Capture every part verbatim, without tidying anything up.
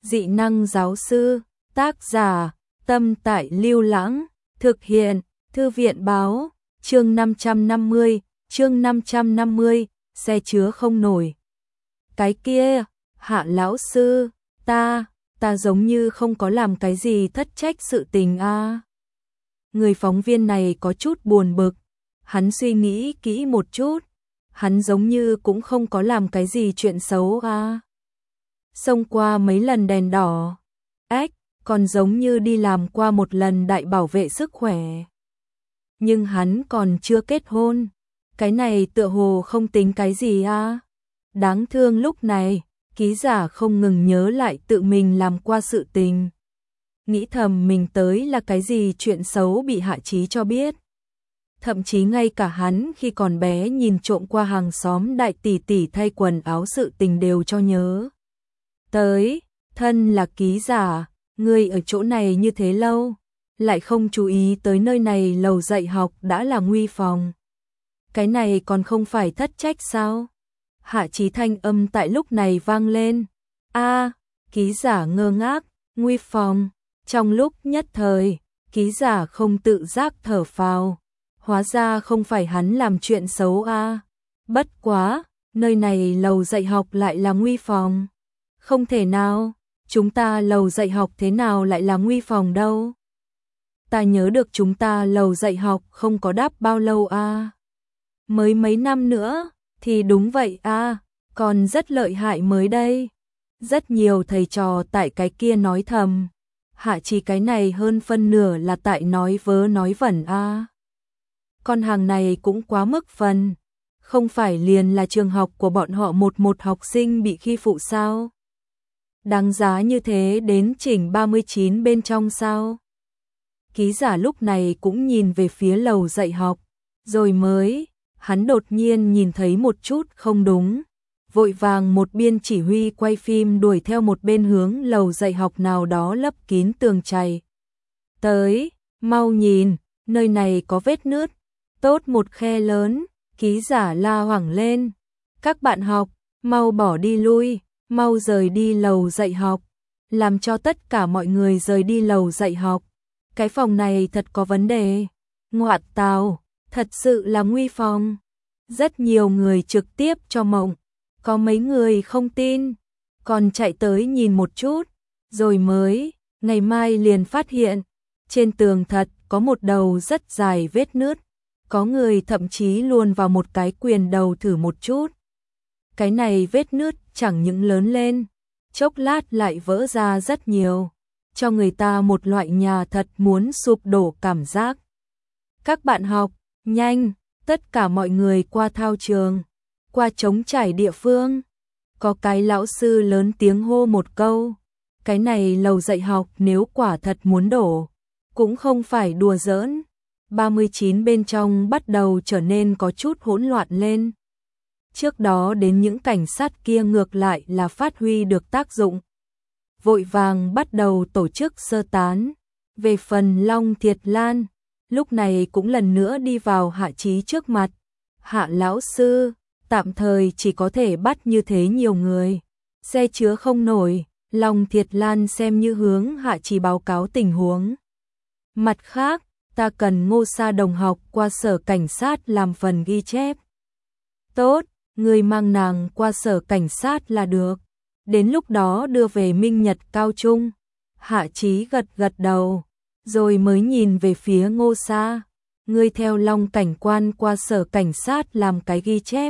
Dị năng giáo sư, tác giả, Tâm Tại Lưu Lãng, thực hiện, Thư viện báo, chương năm trăm năm mươi, chương năm trăm năm mươi, xe chứa không nổi. Cái kia, Hạ lão sư, ta, ta giống như không có làm cái gì thất trách sự tình a. À. Người phóng viên này có chút buồn bực, hắn suy nghĩ kỹ một chút, hắn giống như cũng không có làm cái gì chuyện xấu a. À. Xông qua mấy lần đèn đỏ, ếch, còn giống như đi làm qua một lần đại bảo vệ sức khỏe. Nhưng hắn còn chưa kết hôn, cái này tựa hồ không tính cái gì a. À. Đáng thương lúc này, ký giả không ngừng nhớ lại tự mình làm qua sự tình. Nghĩ thầm mình tới là cái gì chuyện xấu bị Hạ Chí cho biết. Thậm chí ngay cả hắn khi còn bé nhìn trộm qua hàng xóm đại tỷ tỷ thay quần áo sự tình đều cho nhớ. Tới, thân là ký giả, người ở chỗ này như thế lâu, lại không chú ý tới nơi này lầu dạy học đã là nguy phòng. Cái này còn không phải thất trách sao? Hạ Chí thanh âm tại lúc này vang lên. A, à, ký giả ngơ ngác, nguy phòng. Trong lúc nhất thời, ký giả không tự giác thở phào. Hóa ra không phải hắn làm chuyện xấu a. À. Bất quá, nơi này lầu dạy học lại là nguy phòng. Không thể nào, chúng ta lầu dạy học thế nào lại là nguy phòng đâu. Ta nhớ được chúng ta lầu dạy học không có đắp bao lâu a. À. Mới mấy năm nữa, thì đúng vậy a, à, còn rất lợi hại mới đây. Rất nhiều thầy trò tại cái kia nói thầm. Hạ Chí cái này hơn phân nửa là tại nói vớ nói vẩn a. À. Con hàng này cũng quá mức phần. Không phải liền là trường học của bọn họ một một học sinh bị khi phụ sao? Đáng giá như thế đến chỉnh ba mươi chín bên trong sao? Ký giả lúc này cũng nhìn về phía lầu dạy học. Rồi mới, hắn đột nhiên nhìn thấy một chút không đúng. Vội vàng một biên chỉ huy quay phim đuổi theo một bên hướng lầu dạy học nào đó lấp kín tường chày. Tới, mau nhìn, nơi này có vết nứt. Tốt một khe lớn, ký giả la hoảng lên. Các bạn học, mau bỏ đi lui, mau rời đi lầu dạy học. Làm cho tất cả mọi người rời đi lầu dạy học. Cái phòng này thật có vấn đề. Ngoạt tào, thật sự là nguy phòng. Rất nhiều người trực tiếp cho mộng. Có mấy người không tin, còn chạy tới nhìn một chút, rồi mới, ngày mai liền phát hiện, trên tường thật có một đầu rất dài vết nứt, có người thậm chí luồn vào một cái quyền đầu thử một chút. Cái này vết nứt chẳng những lớn lên, chốc lát lại vỡ ra rất nhiều, cho người ta một loại nhà thật muốn sụp đổ cảm giác. Các bạn học, nhanh, tất cả mọi người qua thao trường. Qua trống trải địa phương, có cái lão sư lớn tiếng hô một câu, cái này lầu dạy học nếu quả thật muốn đổ, cũng không phải đùa giỡn. ba mươi chín bên trong bắt đầu trở nên có chút hỗn loạn lên. Trước đó đến những cảnh sát kia ngược lại là phát huy được tác dụng. Vội vàng bắt đầu tổ chức sơ tán. Về phần Long Thiệt Lan, lúc này cũng lần nữa đi vào Hạ Chí trước mặt. Hạ lão sư, tạm thời chỉ có thể bắt như thế nhiều người. Xe chứa không nổi, Long Thiệt Lan xem như hướng Hạ Chí báo cáo tình huống. Mặt khác, ta cần Ngô Sa đồng học qua sở cảnh sát làm phần ghi chép. Tốt, người mang nàng qua sở cảnh sát là được. Đến lúc đó đưa về Minh Nhật Cao Trung. Hạ Chí gật gật đầu, rồi mới nhìn về phía Ngô Sa. Ngươi theo Long cảnh quan qua sở cảnh sát làm cái ghi chép.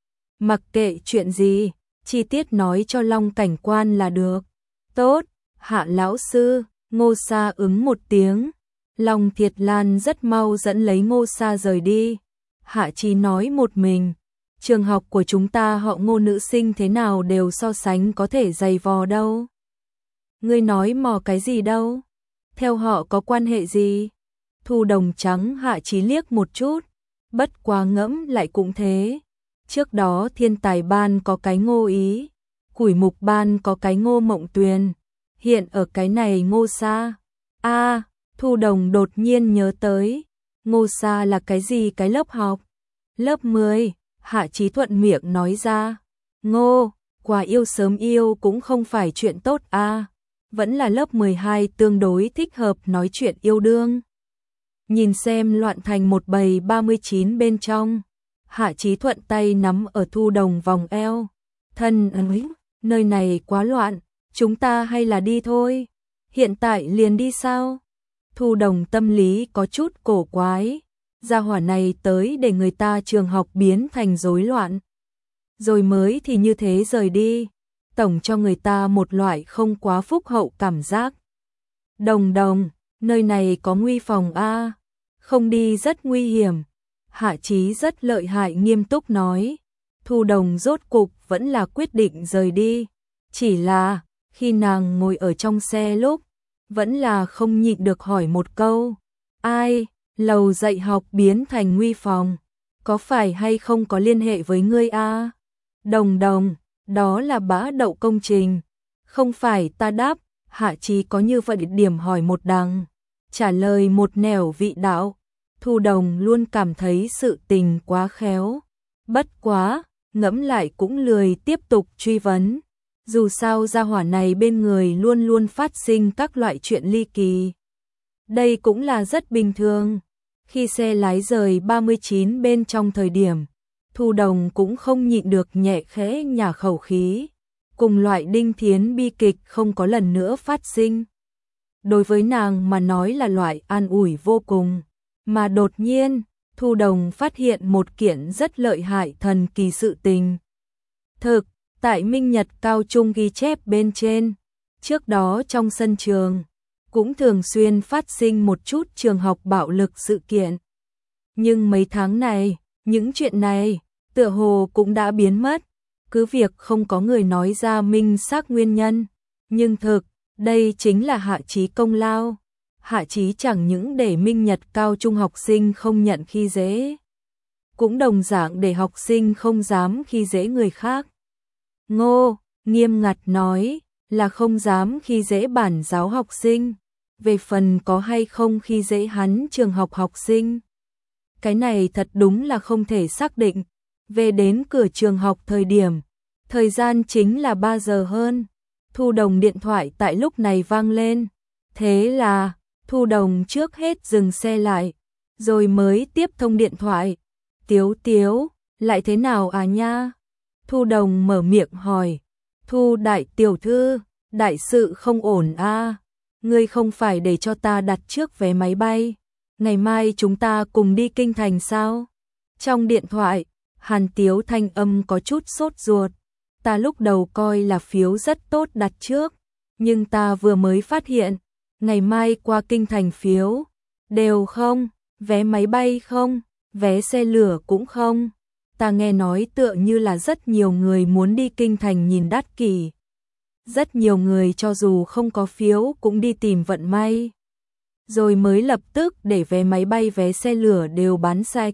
Mặc kệ chuyện gì, chi tiết nói cho Long cảnh quan là được. Tốt, Hạ lão sư, Ngô Sa ứng một tiếng. Long Thiệt Lan rất mau dẫn lấy Ngô Sa rời đi. Hạ Chí nói một mình, trường học của chúng ta họ Ngô nữ sinh thế nào đều so sánh có thể dày vò đâu. Ngươi nói mò cái gì đâu? Theo họ có quan hệ gì? Thu Đồng trắng Hạ Chí liếc một chút, bất quá ngẫm lại cũng thế. Trước đó thiên tài ban có cái Ngô Ý, củi mục ban có cái Ngô Mộng Tuyền, hiện ở cái này Ngô Sa. A, à, Thu Đồng đột nhiên nhớ tới, Ngô Sa là cái gì cái lớp học? Lớp mười, Hạ Chí thuận miệng nói ra. Ngô, quả yêu sớm yêu cũng không phải chuyện tốt a. À. vẫn là lớp mười hai tương đối thích hợp nói chuyện yêu đương. Nhìn xem loạn thành một bầy ba mươi chín bên trong, Hạ Chí thuận tay nắm ở Thu Đồng vòng eo. Thân ơi, nơi này quá loạn, chúng ta hay là đi thôi. Hiện tại liền đi sao? Thu Đồng tâm lý có chút cổ quái. Gia hỏa này tới để người ta trường học biến thành rối loạn. Rồi mới thì như thế rời đi. Tổng cho người ta một loại không quá phúc hậu cảm giác. Đồng Đồng, nơi này có nguy phòng a, không đi rất nguy hiểm. Hạ Chí rất lợi hại nghiêm túc nói. Thu Đồng rốt cục vẫn là quyết định rời đi. Chỉ là, khi nàng ngồi ở trong xe lúc, vẫn là không nhịn được hỏi một câu. Ai, lầu dạy học biến thành nguy phòng, có phải hay không có liên hệ với ngươi a? Đồng Đồng, đó là bã đậu công trình. Không phải ta đáp, Hạ Chí có như vậy điểm hỏi một đằng, trả lời một nẻo vị đạo. Thu Đồng luôn cảm thấy sự tình quá khéo. Bất quá, ngẫm lại cũng lười tiếp tục truy vấn. Dù sao gia hỏa này bên người luôn luôn phát sinh các loại chuyện ly kỳ. Đây cũng là rất bình thường. Khi xe lái rời ba mươi chín bên trong thời điểm, Thu Đồng cũng không nhịn được nhẹ khẽ nhả khẩu khí. Cùng loại Đinh Thiến bi kịch không có lần nữa phát sinh. Đối với nàng mà nói là loại an ủi vô cùng. Mà đột nhiên, Thu Đồng phát hiện một kiện rất lợi hại thần kỳ sự tình. Thực, tại Minh Nhật Cao Trung ghi chép bên trên, trước đó trong sân trường, cũng thường xuyên phát sinh một chút trường học bạo lực sự kiện. Nhưng mấy tháng này, những chuyện này, tựa hồ cũng đã biến mất, cứ việc không có người nói ra minh xác nguyên nhân. Nhưng thực, đây chính là Hạ Chí công lao. Hạ Chí chẳng những để Minh Nhật Cao Trung học sinh không nhận khi dễ, cũng đồng dạng để học sinh không dám khi dễ người khác. Ngô, nghiêm ngặt nói, là không dám khi dễ bản giáo học sinh. Về phần có hay không khi dễ hắn trường học học sinh, cái này thật đúng là không thể xác định. Về đến cửa trường học thời điểm, thời gian chính là ba giờ hơn. Thu Đồng điện thoại tại lúc này vang lên. Thế là, Thu Đồng trước hết dừng xe lại, rồi mới tiếp thông điện thoại. Tiếu Tiếu, lại thế nào à nha? Thu Đồng mở miệng hỏi. Thu đại tiểu thư, đại sự không ổn a. Ngươi không phải để cho ta đặt trước vé máy bay, ngày mai chúng ta cùng đi kinh thành sao? Trong điện thoại, Hàn Tiếu thanh âm có chút sốt ruột. Ta lúc đầu coi là phiếu rất tốt đặt trước, nhưng ta vừa mới phát hiện, ngày mai qua kinh thành phiếu đều không, vé máy bay không, vé xe lửa cũng không. Ta nghe nói tựa như là rất nhiều người muốn đi kinh thành nhìn Đát Kỷ. Rất nhiều người cho dù không có phiếu cũng đi tìm vận may. Rồi mới lập tức để vé máy bay vé xe lửa đều bán sạch.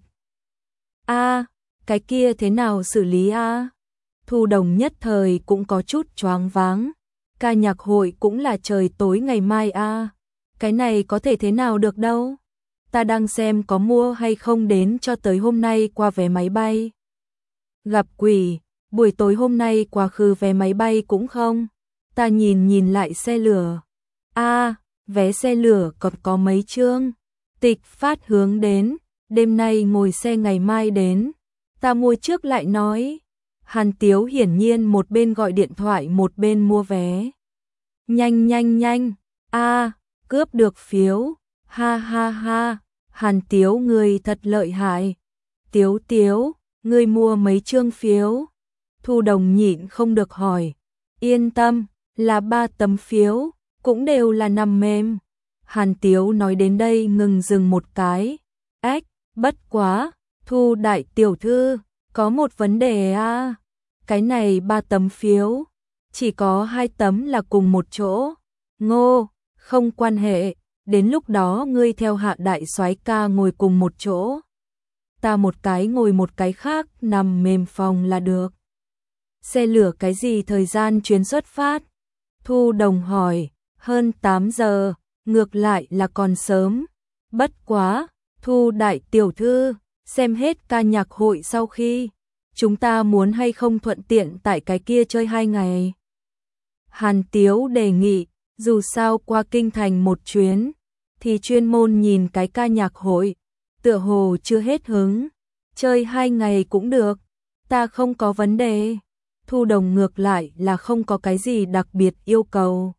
A, cái kia thế nào xử lý a? Thu Đồng nhất thời cũng có chút choáng váng. Ca nhạc hội cũng là trời tối ngày mai a. Cái này có thể thế nào được đâu. Ta đang xem có mua hay không đến cho tới hôm nay qua vé máy bay. Gặp quỷ, buổi tối hôm nay quá khứ vé máy bay cũng không. Ta nhìn nhìn lại xe lửa. A, vé xe lửa còn có mấy chương. Tịch phát hướng đến, đêm nay ngồi xe ngày mai đến. Ta mua trước lại nói. Hàn Tiếu hiển nhiên một bên gọi điện thoại một bên mua vé. Nhanh nhanh nhanh, a, cướp được phiếu. Ha ha ha, Hàn Tiếu người thật lợi hại. Tiếu Tiếu, ngươi mua mấy chương phiếu? Thu Đồng nhịn không được hỏi. Yên tâm, là ba tấm phiếu, cũng đều là nằm mềm. Hàn Tiếu nói đến đây ngừng dừng một cái. Ếch, bất quá, Thu đại tiểu thư, có một vấn đề à. Cái này ba tấm phiếu, chỉ có hai tấm là cùng một chỗ. Ngô, không quan hệ, đến lúc đó ngươi theo Hạ đại soái ca ngồi cùng một chỗ. Ta một cái ngồi một cái khác, nằm mềm phòng là được. Xe lửa cái gì thời gian chuyến xuất phát? Thu Đồng hỏi. Hơn tám giờ, ngược lại là còn sớm. Bất quá, Thu đại tiểu thư, xem hết ca nhạc hội sau khi, chúng ta muốn hay không thuận tiện tại cái kia chơi hai ngày? Hàn Tiếu đề nghị. Dù sao qua kinh thành một chuyến, thì chuyên môn nhìn cái ca nhạc hội, tựa hồ chưa hết hứng, chơi hai ngày cũng được, ta không có vấn đề. Thu Đồng ngược lại là không có cái gì đặc biệt yêu cầu.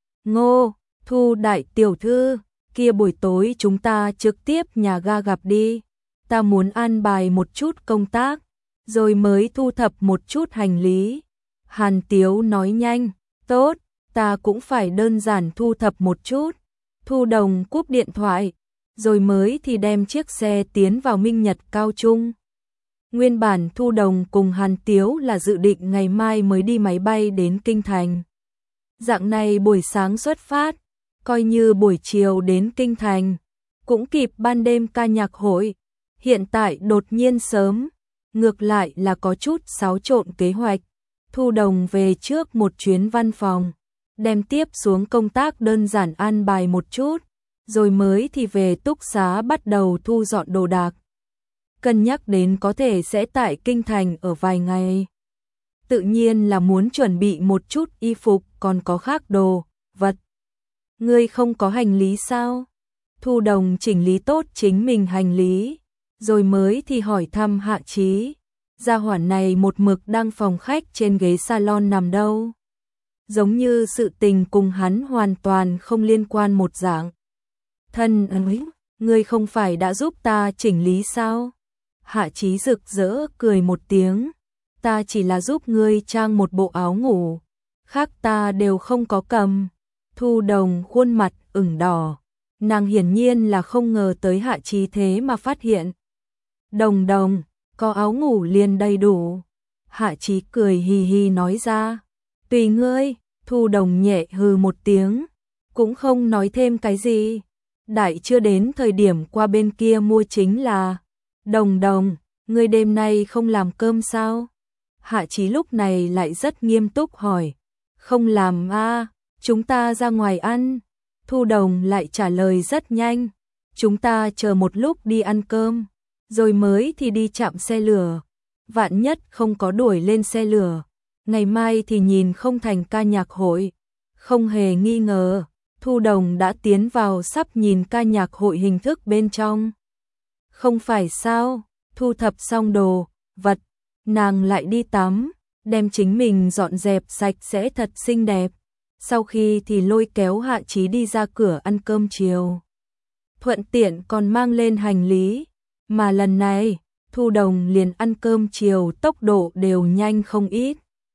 Ngô, Thu đại tiểu thư, kia buổi tối chúng ta trực tiếp nhà ga gặp đi, ta muốn an bài một chút công tác, rồi mới thu thập một chút hành lý. Hàn Tiếu nói nhanh, tốt, ta cũng phải đơn giản thu thập một chút. Thu Đồng cúp điện thoại, rồi mới thì đem chiếc xe tiến vào Minh Nhật Cao Trung. Nguyên bản Thu Đồng cùng Hàn Tiếu là dự định ngày mai mới đi máy bay đến Kinh Thành. Dạng này buổi sáng xuất phát, coi như buổi chiều đến Kinh Thành, cũng kịp ban đêm ca nhạc hội. Hiện tại đột nhiên sớm, ngược lại là có chút xáo trộn kế hoạch. Thu Đồng về trước một chuyến văn phòng, đem tiếp xuống công tác đơn giản an bài một chút, rồi mới thì về túc xá bắt đầu thu dọn đồ đạc. Cân nhắc đến có thể sẽ tại Kinh Thành ở vài ngày. Tự nhiên là muốn chuẩn bị một chút y phục còn có khác đồ, vật. Ngươi không có hành lý sao? Thu Đồng chỉnh lý tốt chính mình hành lý, rồi mới thì hỏi thăm Hạ Chí. Gia hỏa này một mực đang phòng khách trên ghế salon nằm đâu. Giống như sự tình cùng hắn hoàn toàn không liên quan một dạng. Thân ơi, ngươi không phải đã giúp ta chỉnh lý sao? Hạ Chí rực rỡ cười một tiếng. Ta chỉ là giúp ngươi trang một bộ áo ngủ, khác ta đều không có cầm. Thu Đồng khuôn mặt ửng đỏ. Nàng hiển nhiên là không ngờ tới Hạ Chí thế mà phát hiện. Đồng Đồng, có áo ngủ liền đầy đủ. Hạ Chí cười hì hì nói ra. Tùy ngươi. Thu Đồng nhẹ hừ một tiếng, cũng không nói thêm cái gì. Đại chưa đến thời điểm qua bên kia mua chính là. Đồng Đồng, ngươi đêm nay không làm cơm sao? Hạ Chí lúc này lại rất nghiêm túc hỏi. Không làm a, chúng ta ra ngoài ăn. Thu Đồng lại trả lời rất nhanh. Chúng ta chờ một lúc đi ăn cơm, rồi mới thì đi chạm xe lửa. Vạn nhất không có đuổi lên xe lửa, ngày mai thì nhìn không thành ca nhạc hội. Không hề nghi ngờ, Thu Đồng đã tiến vào sắp nhìn ca nhạc hội hình thức bên trong. Không phải sao, thu thập xong đồ, vật, nàng lại đi tắm, đem chính mình dọn dẹp sạch sẽ thật xinh đẹp. Sau khi thì lôi kéo Hạ Chí đi ra cửa ăn cơm chiều. Thuận tiện còn mang lên hành lý, mà lần này, Thu Đồng liền ăn cơm chiều tốc độ đều nhanh không ít.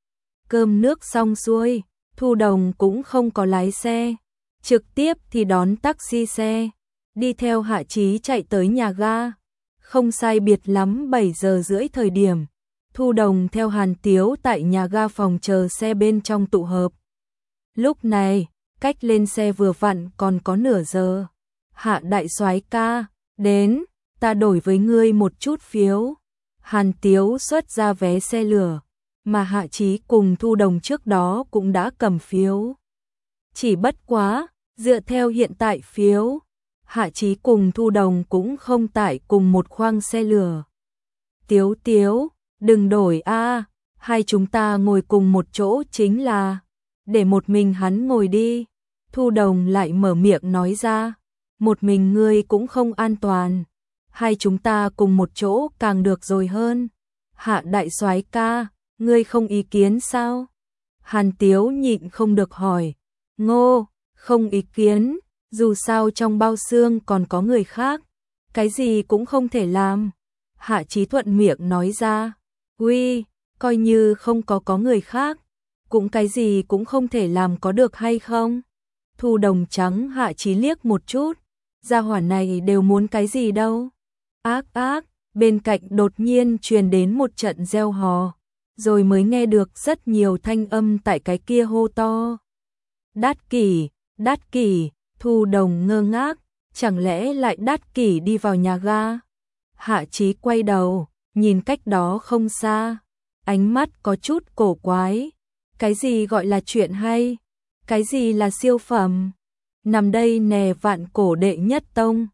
Cơm nước xong xuôi, Thu Đồng cũng không có lái xe, trực tiếp thì đón taxi xe, đi theo Hạ Chí chạy tới nhà ga. Không sai biệt lắm bảy giờ rưỡi thời điểm, Thu Đồng theo Hàn Tiếu tại nhà ga phòng chờ xe bên trong tụ hợp. Lúc này, cách lên xe vừa vặn còn có nửa giờ. Hạ đại soái ca, đến, ta đổi với ngươi một chút phiếu. Hàn Tiếu xuất ra vé xe lửa, mà Hạ Chí cùng Thu Đồng trước đó cũng đã cầm phiếu. Chỉ bất quá, dựa theo hiện tại phiếu, Hạ Chí cùng Thu Đồng cũng không tại cùng một khoang xe lửa. Tiếu Tiếu, đừng đổi a, hai chúng ta ngồi cùng một chỗ chính là, để một mình hắn ngồi đi. Thu Đồng lại mở miệng nói ra, một mình ngươi cũng không an toàn, hai chúng ta cùng một chỗ càng được rồi hơn. Hạ đại soái ca, ngươi không ý kiến sao? Hàn Tiếu nhịn không được hỏi. Ngô, không ý kiến, dù sao trong bao xương còn có người khác, cái gì cũng không thể làm. Hạ Chí thuận miệng nói ra. Uy, coi như không có có người khác, cũng cái gì cũng không thể làm có được hay không? Thu Đồng trắng Hạ Chí liếc một chút, gia hỏa này đều muốn cái gì đâu. Ác ác, bên cạnh đột nhiên truyền đến một trận reo hò, rồi mới nghe được rất nhiều thanh âm tại cái kia hô to. Đát Kỷ, Đát Kỷ, Thu Đồng ngơ ngác, chẳng lẽ lại Đát Kỷ đi vào nhà ga? Hạ Chí quay đầu, nhìn cách đó không xa, ánh mắt có chút cổ quái. Cái gì gọi là chuyện hay? Cái gì là siêu phẩm? Nằm đây nè vạn cổ đệ nhất tông,